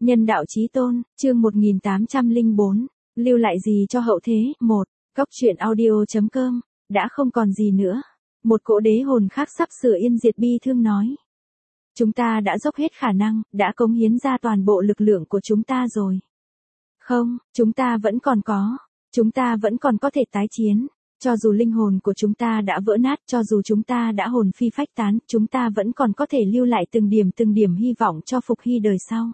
Nhân đạo chí tôn, chương 1804, lưu lại gì cho hậu thế, 1, Cóc truyện audio.com, đã không còn gì nữa. Một cỗ đế hồn khác sắp sửa yên diệt bi thương nói. Chúng ta đã dốc hết khả năng, đã cống hiến ra toàn bộ lực lượng của chúng ta rồi. Không, chúng ta vẫn còn có thể tái chiến. Cho dù linh hồn của chúng ta đã vỡ nát, cho dù chúng ta đã hồn phi phách tán, chúng ta vẫn còn có thể lưu lại từng điểm hy vọng cho Phục Hy đời sau.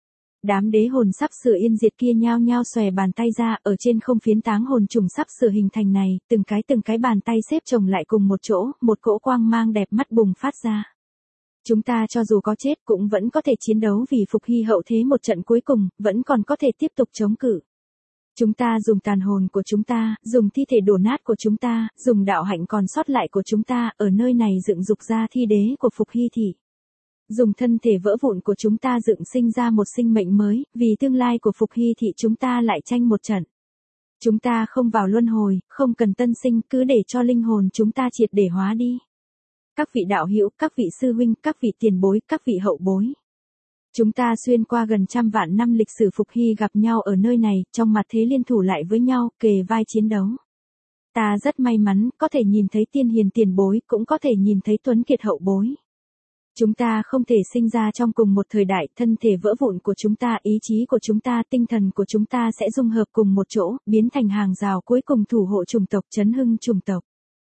Đám đế hồn sắp sửa yên diệt kia nhao nhao xòe bàn tay ra, ở trên không phiến táng hồn trùng sắp sửa hình thành này, từng cái bàn tay xếp chồng lại cùng một chỗ, một cỗ quang mang đẹp mắt bùng phát ra. Chúng ta cho dù có chết cũng vẫn có thể chiến đấu vì Phục Hy hậu thế một trận cuối cùng, vẫn còn có thể tiếp tục chống cự. Chúng ta dùng tàn hồn của chúng ta, dùng thi thể đổ nát của chúng ta, dùng đạo hạnh còn sót lại của chúng ta, ở nơi này dựng dục ra thi đế của Phục Hy thị. Dùng thân thể vỡ vụn của chúng ta dựng sinh ra một sinh mệnh mới, vì tương lai của Phục Hy thị chúng ta lại tranh một trận. Chúng ta không vào luân hồi, không cần tân sinh, cứ để cho linh hồn chúng ta triệt để hóa đi. Các vị đạo hữu, các vị sư huynh, các vị tiền bối, các vị hậu bối. Chúng ta xuyên qua gần 100 vạn năm lịch sử Phục Hy gặp nhau ở nơi này, trong mặt thế liên thủ lại với nhau, kề vai chiến đấu. Ta rất may mắn, có thể nhìn thấy tiên hiền tiền bối, cũng có thể nhìn thấy tuấn kiệt hậu bối. Chúng ta không thể sinh ra trong cùng một thời đại, thân thể vỡ vụn của chúng ta, ý chí của chúng ta, tinh thần của chúng ta sẽ dung hợp cùng một chỗ, biến thành hàng rào cuối cùng thủ hộ chủng tộc, chấn hưng chủng tộc.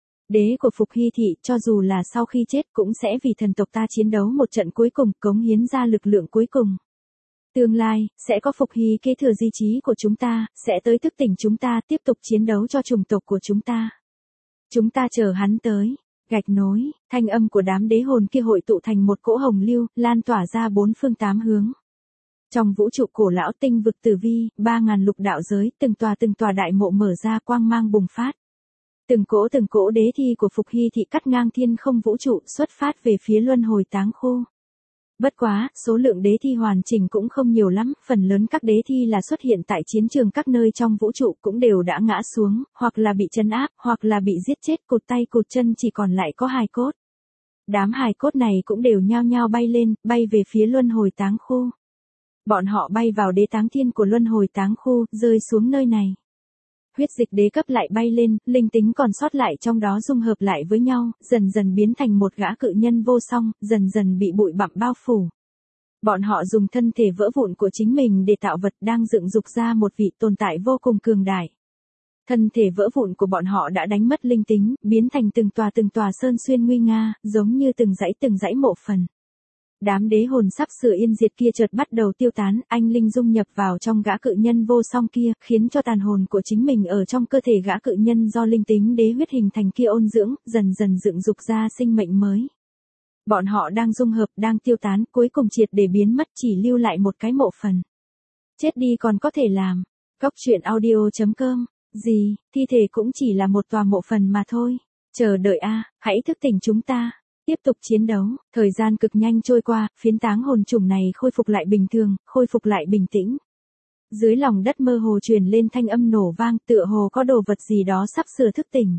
Đế của Phục Hy thị, cho dù là sau khi chết cũng sẽ vì thần tộc ta chiến đấu một trận cuối cùng, cống hiến ra lực lượng cuối cùng. Tương lai, sẽ có Phục Hy kế thừa di chí của chúng ta, sẽ tới thức tỉnh chúng ta, tiếp tục chiến đấu cho chủng tộc của chúng ta. Chúng ta chờ hắn tới. Gạch nối, thanh âm của đám đế hồn kia hội tụ thành một cỗ hồng lưu, lan tỏa ra bốn phương tám hướng. Trong vũ trụ cổ lão tinh vực tử vi, 3.000 lục đạo giới, từng tòa đại mộ mở ra quang mang bùng phát. Từng cỗ đế thi của Phục Hy thị cắt ngang thiên không vũ trụ, xuất phát về phía luân hồi táng khu. Bất quá, số lượng đế thi hoàn chỉnh cũng không nhiều lắm, phần lớn các đế thi là xuất hiện tại chiến trường các nơi trong vũ trụ cũng đều đã ngã xuống, hoặc là bị trấn áp, hoặc là bị giết chết, cụt tay cụt chân, chỉ còn lại có hài cốt. Đám hài cốt này cũng đều nhao nhao bay lên, bay về phía luân hồi táng khu. Bọn họ bay vào đế táng thiên của luân hồi táng khu, rơi xuống nơi này. Huyết dịch đế cấp lại bay lên, linh tính còn sót lại trong đó dung hợp lại với nhau, dần dần biến thành một gã cự nhân vô song, dần dần bị bụi bặm bao phủ. Bọn họ dùng thân thể vỡ vụn của chính mình để tạo vật, đang dựng dục ra một vị tồn tại vô cùng cường đại. Thân thể vỡ vụn của bọn họ đã đánh mất linh tính, biến thành từng tòa sơn xuyên nguy nga, giống như từng dãy mộ phần. Đám đế hồn sắp sửa yên diệt kia chợt bắt đầu tiêu tán, anh linh dung nhập vào trong gã cự nhân vô song kia, khiến cho tàn hồn của chính mình ở trong cơ thể gã cự nhân do linh tính đế huyết hình thành kia ôn dưỡng, dần dần dựng dục ra sinh mệnh mới. Bọn họ đang dung hợp, đang tiêu tán, cuối cùng triệt để biến mất, chỉ lưu lại một cái mộ phần. Chết đi còn có thể làm. Cóc truyện audio.com. Gì, thi thể cũng chỉ là một tòa mộ phần mà thôi. Chờ đợi a, hãy thức tỉnh chúng ta. Tiếp tục chiến đấu, thời gian cực nhanh trôi qua, phiến táng hồn trùng này khôi phục lại bình thường, khôi phục lại bình tĩnh. Dưới lòng đất mơ hồ truyền lên thanh âm nổ vang, tựa hồ có đồ vật gì đó sắp sửa thức tỉnh.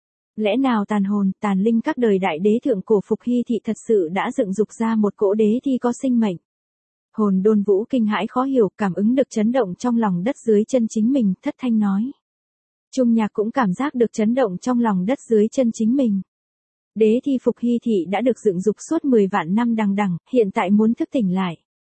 Lẽ nào tàn hồn, tàn linh các đời đại đế thượng cổ Phục Hy thị thật sự đã dựng dục ra một cỗ đế thi có sinh mệnh. Hồn Đôn Vũ kinh hãi khó hiểu, cảm ứng được chấn động trong lòng đất dưới chân chính mình, thất thanh nói. Trung Nhạc cũng cảm giác được chấn động trong lòng đất dưới chân chính mình. Đế thi Phục Hy thị đã được dựng dục suốt 10 vạn năm đằng đẵng, hiện tại muốn thức tỉnh lại.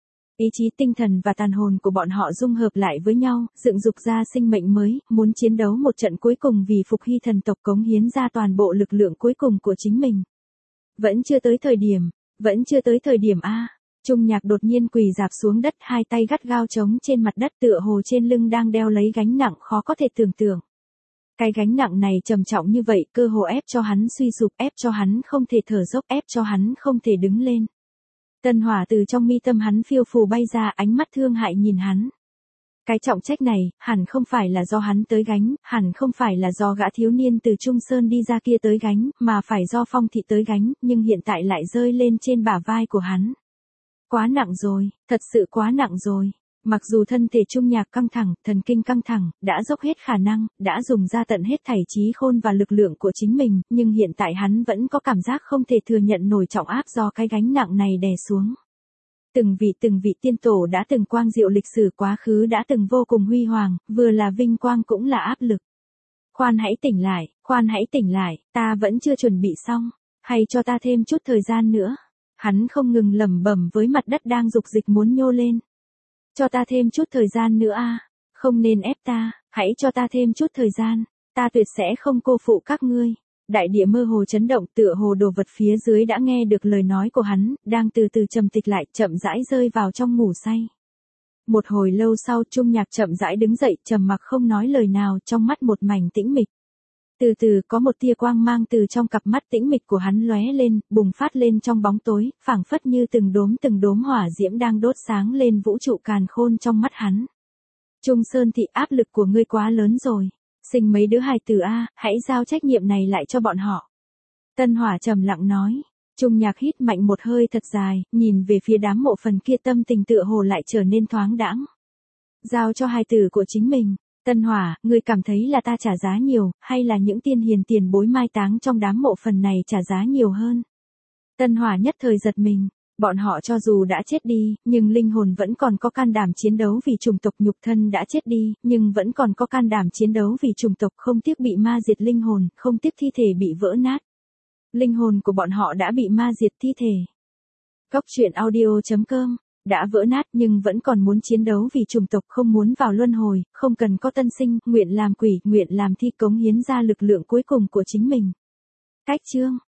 Ý chí tinh thần và tàn hồn của bọn họ dung hợp lại với nhau, dựng dục ra sinh mệnh mới, muốn chiến đấu một trận cuối cùng vì Phục Hy thần tộc, cống hiến ra toàn bộ lực lượng cuối cùng của chính mình. Vẫn chưa tới thời điểm a. Trung Nhạc đột nhiên quỳ rạp xuống đất, hai tay gắt gao chống trên mặt đất, tựa hồ trên lưng đang đeo lấy gánh nặng khó có thể tưởng tượng. Cái gánh nặng này trầm trọng như vậy, cơ hồ ép cho hắn suy sụp, ép cho hắn không thể thở dốc, ép cho hắn không thể đứng lên. Tân hỏa từ trong mi tâm hắn phiêu phù bay ra, ánh mắt thương hại nhìn hắn. Cái trọng trách này, hẳn không phải là do hắn tới gánh, hẳn không phải là do gã thiếu niên từ Trung Sơn đi ra kia tới gánh, mà phải do Phong thị tới gánh, nhưng hiện tại lại rơi lên trên bả vai của hắn. Quá nặng rồi, thật sự quá nặng rồi. Mặc dù thân thể Trung Nhạc căng thẳng, thần kinh căng thẳng, đã dốc hết khả năng, đã dùng ra tận hết thảy trí khôn và lực lượng của chính mình, nhưng hiện tại hắn vẫn có cảm giác không thể thừa nhận nổi trọng áp do cái gánh nặng này đè xuống. Từng vị tiên tổ đã từng quang diệu lịch sử quá khứ đã từng vô cùng huy hoàng, vừa là vinh quang cũng là áp lực. Khoan hãy tỉnh lại, ta vẫn chưa chuẩn bị xong, hay cho ta thêm chút thời gian nữa. Hắn không ngừng lẩm bẩm với mặt đất đang dục dịch muốn nhô lên. Cho ta thêm chút thời gian nữa a, không nên ép ta, hãy cho ta thêm chút thời gian, ta tuyệt sẽ không cô phụ các ngươi. Đại địa mơ hồ chấn động, tựa hồ đồ vật phía dưới đã nghe được lời nói của hắn, đang từ từ trầm tịch lại, chậm rãi rơi vào trong ngủ say. Một hồi lâu sau, Trung Nhạc chậm rãi đứng dậy, trầm mặc không nói lời nào, trong mắt một mảnh tĩnh mịch. Từ từ có một tia quang mang từ trong cặp mắt tĩnh mịch của hắn lóe lên, bùng phát lên trong bóng tối, phảng phất như từng đốm hỏa diễm đang đốt sáng lên vũ trụ càn khôn trong mắt hắn. Trung Sơn Thị, áp lực của ngươi quá lớn rồi. Sinh mấy đứa hài tử a, hãy giao trách nhiệm này lại cho bọn họ. Tân Hỏa trầm lặng nói. Trung Nhạc hít mạnh một hơi thật dài, nhìn về phía đám mộ phần kia, tâm tình tựa hồ lại trở nên thoáng đãng. Giao cho hài tử của chính mình. Tân Hỏa, ngươi cảm thấy là ta trả giá nhiều, hay là những tiên hiền tiền bối mai táng trong đám mộ phần này trả giá nhiều hơn? Tân Hỏa nhất thời giật mình. Bọn họ cho dù đã chết đi, nhưng linh hồn vẫn còn có can đảm chiến đấu vì chủng tộc, nhục thân đã chết đi, nhưng vẫn còn có can đảm chiến đấu vì chủng tộc, không tiếc bị ma diệt linh hồn, không tiếc thi thể bị vỡ nát. Linh hồn của bọn họ đã bị ma diệt, thi thể. Góc truyện audio.com đã vỡ nát nhưng vẫn còn muốn chiến đấu vì chủng tộc, không muốn vào luân hồi, không cần có tân sinh, nguyện làm quỷ, nguyện làm thi, cống hiến ra lực lượng cuối cùng của chính mình. Cách chương